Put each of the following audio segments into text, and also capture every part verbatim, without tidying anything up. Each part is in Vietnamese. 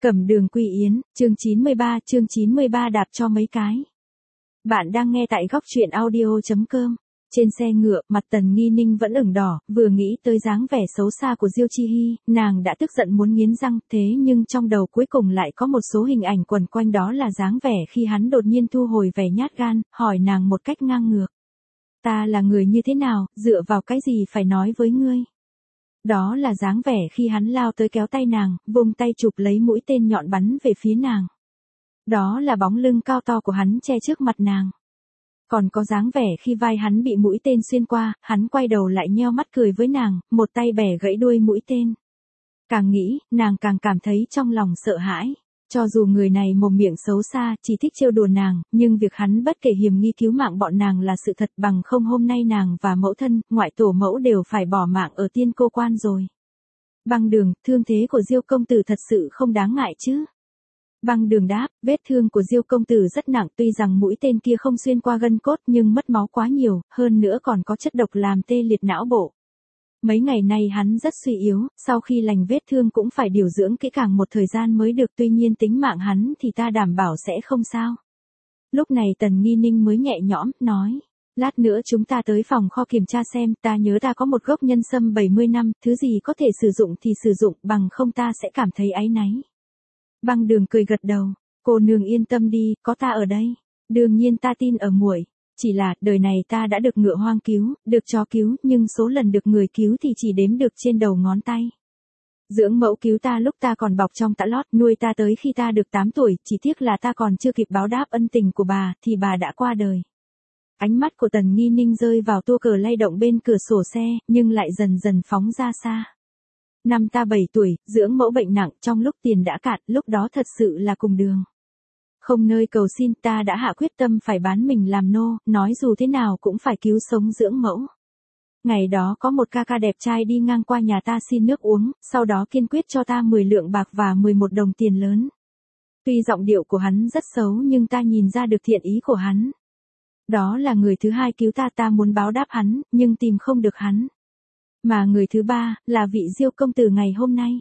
Cẩm Đường Quy Yến, chương chín mươi ba, chương chín mươi ba đạp cho mấy cái. Bạn đang nghe tại góc truyện audio.com. Trên xe ngựa, mặt Tần Nghi Ninh vẫn ửng đỏ, vừa nghĩ tới dáng vẻ xấu xa của Diêu Chi Hi, nàng đã tức giận muốn nghiến răng, thế nhưng trong đầu cuối cùng lại có một số hình ảnh quần quanh, đó là dáng vẻ khi hắn đột nhiên thu hồi vẻ nhát gan, hỏi nàng một cách ngang ngược. Ta là người như thế nào, dựa vào cái gì phải nói với ngươi? Đó là dáng vẻ khi hắn lao tới kéo tay nàng, vùng tay chụp lấy mũi tên nhọn bắn về phía nàng. Đó là bóng lưng cao to của hắn che trước mặt nàng. Còn có dáng vẻ khi vai hắn bị mũi tên xuyên qua, hắn quay đầu lại nheo mắt cười với nàng, một tay bẻ gãy đuôi mũi tên. Càng nghĩ, nàng càng cảm thấy trong lòng sợ hãi. Cho dù người này mồm miệng xấu xa, chỉ thích trêu đùa nàng, nhưng việc hắn bất kể hiểm nghi cứu mạng bọn nàng là sự thật, bằng không hôm nay nàng và mẫu thân, ngoại tổ mẫu đều phải bỏ mạng ở Tiên Cô Quan rồi. Băng Đường, thương thế của Diêu công tử thật sự không đáng ngại chứ? Băng Đường đáp, vết thương của Diêu công tử rất nặng, tuy rằng mũi tên kia không xuyên qua gân cốt nhưng mất máu quá nhiều, hơn nữa còn có chất độc làm tê liệt não bộ. Mấy ngày nay hắn rất suy yếu, sau khi lành vết thương cũng phải điều dưỡng kỹ càng một thời gian mới được, tuy nhiên tính mạng hắn thì ta đảm bảo sẽ không sao. Lúc này Tần Nghi Ninh mới nhẹ nhõm, nói, lát nữa chúng ta tới phòng kho kiểm tra xem, ta nhớ ta có một gốc nhân sâm bảy mươi năm, thứ gì có thể sử dụng thì sử dụng, bằng không ta sẽ cảm thấy áy náy. Băng Đường cười gật đầu, cô nương yên tâm đi, có ta ở đây. Đương nhiên ta tin ở muội. Chỉ là, đời này ta đã được ngựa hoang cứu, được chó cứu, nhưng số lần được người cứu thì chỉ đếm được trên đầu ngón tay. Dưỡng mẫu cứu ta lúc ta còn bọc trong tã lót, nuôi ta tới khi ta được tám tuổi, chỉ tiếc là ta còn chưa kịp báo đáp ân tình của bà, thì bà đã qua đời. Ánh mắt của Tần Nghi Ninh rơi vào tua cờ lay động bên cửa sổ xe, nhưng lại dần dần phóng ra xa. Năm ta bảy tuổi, dưỡng mẫu bệnh nặng, trong lúc tiền đã cạn, lúc đó thật sự là cùng đường. Không nơi cầu xin, ta đã hạ quyết tâm phải bán mình làm nô, nói dù thế nào cũng phải cứu sống dưỡng mẫu. Ngày đó có một ca ca đẹp trai đi ngang qua nhà ta xin nước uống, sau đó kiên quyết cho ta mười lượng bạc và mười một đồng tiền lớn. Tuy giọng điệu của hắn rất xấu nhưng ta nhìn ra được thiện ý của hắn. Đó là người thứ hai cứu ta, ta muốn báo đáp hắn, nhưng tìm không được hắn. Mà người thứ ba, là vị Diêu công tử ngày hôm nay.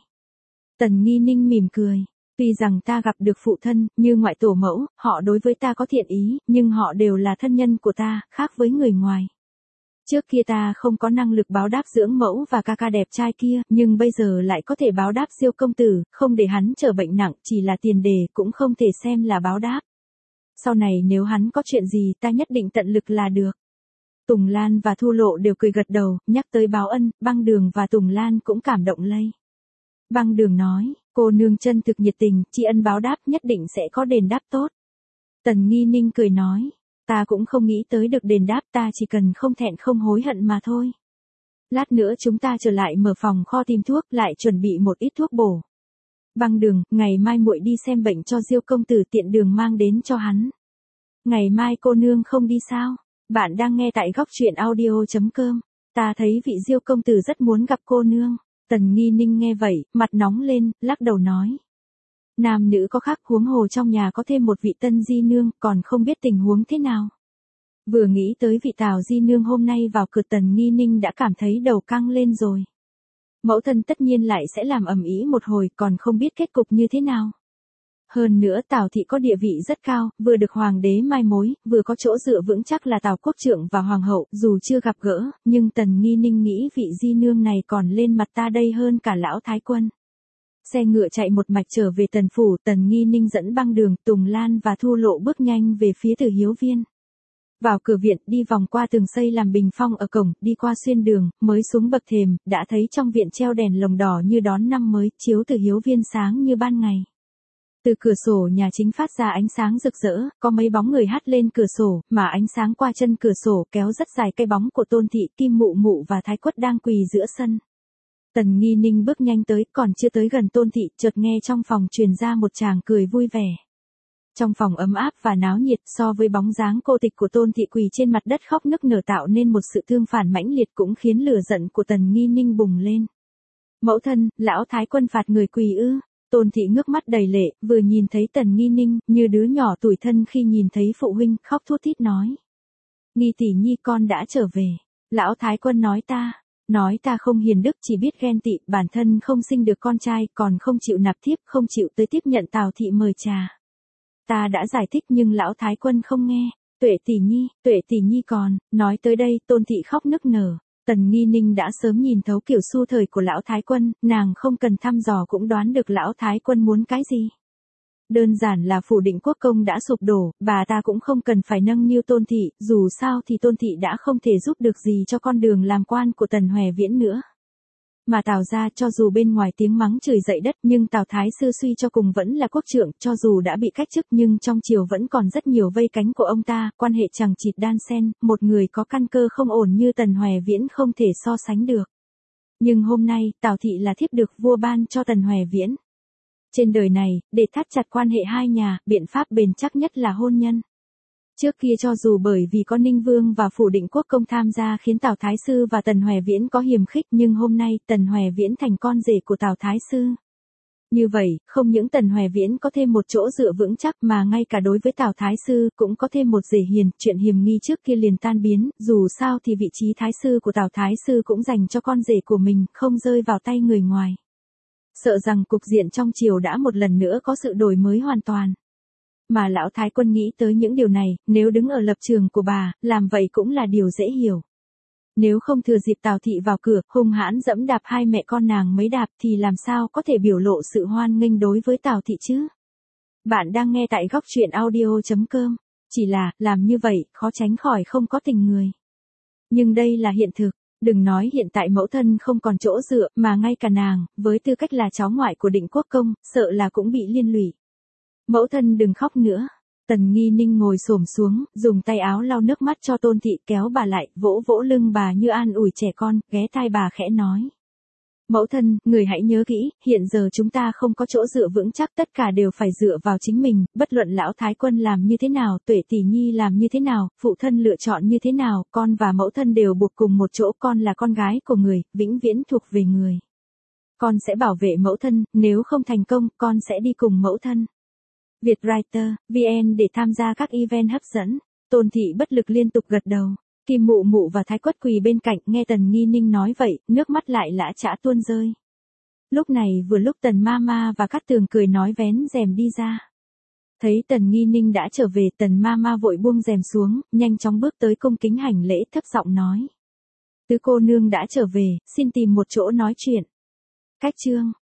Tần Nghi Ninh mỉm cười. Tuy rằng ta gặp được phụ thân, như ngoại tổ mẫu, họ đối với ta có thiện ý, nhưng họ đều là thân nhân của ta, khác với người ngoài. Trước kia ta không có năng lực báo đáp dưỡng mẫu và ca ca đẹp trai kia, nhưng bây giờ lại có thể báo đáp Diêu công tử, không để hắn trở bệnh nặng, chỉ là tiền đề, cũng không thể xem là báo đáp. Sau này nếu hắn có chuyện gì, ta nhất định tận lực là được. Tùng Lan và Thu Lộ đều cười gật đầu, nhắc tới báo ân, Băng Đường và Tùng Lan cũng cảm động lây. Băng Đường nói, cô nương chân thực nhiệt tình, tri ân báo đáp nhất định sẽ có đền đáp tốt. Tần Nghi Ninh cười nói, ta cũng không nghĩ tới được đền đáp, ta chỉ cần không thẹn không hối hận mà thôi. Lát nữa chúng ta trở lại mở phòng kho tìm thuốc, lại chuẩn bị một ít thuốc bổ. Băng Đường, ngày mai muội đi xem bệnh cho Diêu công tử, tiện đường mang đến cho hắn. Ngày mai cô nương không đi sao? Bạn đang nghe tại góc truyện audio.com. Ta thấy vị Diêu công tử rất muốn gặp cô nương. Tần Nghi Ninh nghe vậy, mặt nóng lên, lắc đầu nói. Nam nữ có khác, huống hồ trong nhà có thêm một vị Tân Di Nương, còn không biết tình huống thế nào. Vừa nghĩ tới vị Tào Di Nương hôm nay vào cửa, Tần Nghi Ninh đã cảm thấy đầu căng lên rồi. Mẫu thân tất nhiên lại sẽ làm ầm ĩ một hồi, còn không biết kết cục như thế nào. Hơn nữa Tào thị có địa vị rất cao, vừa được hoàng đế mai mối, vừa có chỗ dựa vững chắc là Tào quốc trưởng và hoàng hậu, dù chưa gặp gỡ, nhưng Tần Nghi Ninh nghĩ vị Di Nương này còn lên mặt ta đây hơn cả lão thái quân. Xe ngựa chạy một mạch trở về Tần phủ, Tần Nghi Ninh dẫn Băng Đường, Tùng Lan và Thu Lộ bước nhanh về phía Từ Hiếu Viên. Vào cửa viện, đi vòng qua tường xây làm bình phong ở cổng, đi qua xuyên đường, mới xuống bậc thềm, đã thấy trong viện treo đèn lồng đỏ như đón năm mới, chiếu Từ Hiếu Viên sáng như ban ngày. Từ cửa sổ nhà chính phát ra ánh sáng rực rỡ, có mấy bóng người hắt lên cửa sổ, mà ánh sáng qua chân cửa sổ kéo rất dài cái bóng của Tôn thị, Kim Mụ Mụ và Thái Quất đang quỳ giữa sân. Tần Nghi Ninh bước nhanh tới, còn chưa tới gần Tôn thị, chợt nghe trong phòng truyền ra một tràng cười vui vẻ. Trong phòng ấm áp và náo nhiệt, so với bóng dáng cô tịch của Tôn thị quỳ trên mặt đất khóc nức nở tạo nên một sự tương phản mãnh liệt, cũng khiến lửa giận của Tần Nghi Ninh bùng lên. Mẫu thân, lão thái quân phạt người quỳ ư? Tôn thị ngước mắt đầy lệ, vừa nhìn thấy Tần Nghi Ninh, như đứa nhỏ tủi thân khi nhìn thấy phụ huynh, khóc thút thít nói. Nghi tỷ nhi con đã trở về. Lão thái quân nói ta, Nói ta không hiền đức chỉ biết ghen tị, bản thân không sinh được con trai, còn không chịu nạp thiếp, không chịu tới tiếp nhận Tào thị mời trà. Ta đã giải thích nhưng lão thái quân không nghe. Tuệ tỷ nhi, Tuệ tỷ nhi còn, nói tới đây, Tôn thị khóc nức nở. Tần Nghi Ninh đã sớm nhìn thấu kiểu xu thời của lão thái quân, nàng không cần thăm dò cũng đoán được lão thái quân muốn cái gì. Đơn giản là phủ định quốc công đã sụp đổ, bà ta cũng không cần phải nâng niu Tôn thị, dù sao thì Tôn thị đã không thể giúp được gì cho con đường làm quan của Tần Hoè Viễn nữa. Mà Tào gia cho dù bên ngoài tiếng mắng chửi dậy đất nhưng Tào Thái sư suy cho cùng vẫn là quốc trượng, cho dù đã bị cách chức nhưng trong triều vẫn còn rất nhiều vây cánh của ông ta, quan hệ chằng chịt đan xen, một người có căn cơ không ổn như Tần Hoè Viễn không thể so sánh được. Nhưng hôm nay, Tào thị là thiếp được vua ban cho Tần Hoè Viễn. Trên đời này, để thắt chặt quan hệ hai nhà, biện pháp bền chắc nhất là hôn nhân. Trước kia cho dù bởi vì có Ninh Vương và phủ định quốc công tham gia khiến Tào Thái Sư và Tần Hoè Viễn có hiềm khích nhưng hôm nay Tần Hoè Viễn thành con rể của Tào Thái Sư. Như vậy, không những Tần Hoè Viễn có thêm một chỗ dựa vững chắc mà ngay cả đối với Tào Thái Sư cũng có thêm một rể hiền, chuyện hiềm nghi trước kia liền tan biến, dù sao thì vị trí Thái Sư của Tào Thái Sư cũng dành cho con rể của mình, không rơi vào tay người ngoài. Sợ rằng cục diện trong triều đã một lần nữa có sự đổi mới hoàn toàn. Mà lão thái quân nghĩ tới những điều này, nếu đứng ở lập trường của bà, làm vậy cũng là điều dễ hiểu. Nếu không thừa dịp Tào thị vào cửa, hung hãn dẫm đạp hai mẹ con nàng mấy đạp thì làm sao có thể biểu lộ sự hoan nghênh đối với Tào thị chứ? Bạn đang nghe tại góc truyện audio chấm com. Chỉ là, làm như vậy, khó tránh khỏi không có tình người. Nhưng đây là hiện thực. Đừng nói hiện tại mẫu thân không còn chỗ dựa, mà ngay cả nàng, với tư cách là cháu ngoại của Định Quốc Công, sợ là cũng bị liên lụy. Mẫu thân đừng khóc nữa. Tần Nghi Ninh ngồi xổm xuống, dùng tay áo lau nước mắt cho Tôn thị, kéo bà lại, vỗ vỗ lưng bà như an ủi trẻ con, ghé tai bà khẽ nói. Mẫu thân, người hãy nhớ kỹ, hiện giờ chúng ta không có chỗ dựa vững chắc, tất cả đều phải dựa vào chính mình, bất luận lão thái quân làm như thế nào, Tuệ tỷ nhi làm như thế nào, phụ thân lựa chọn như thế nào, con và mẫu thân đều buộc cùng một chỗ, con là con gái của người, vĩnh viễn thuộc về người. Con sẽ bảo vệ mẫu thân, nếu không thành công, con sẽ đi cùng mẫu thân. Vietwriter, vê en để tham gia các event hấp dẫn. Tôn thị bất lực liên tục gật đầu. Kim Mụ Mụ và Thái Quất quỳ bên cạnh, nghe Tần Nghi Ninh nói vậy, nước mắt lại lã chã tuôn rơi. Lúc này vừa lúc Tần Mama và Cát Tường cười nói vén rèm đi ra. Thấy Tần Nghi Ninh đã trở về, Tần Mama vội buông rèm xuống, nhanh chóng bước tới cung kính hành lễ, thấp giọng nói. Tứ cô nương đã trở về, xin tìm một chỗ nói chuyện. Cách chương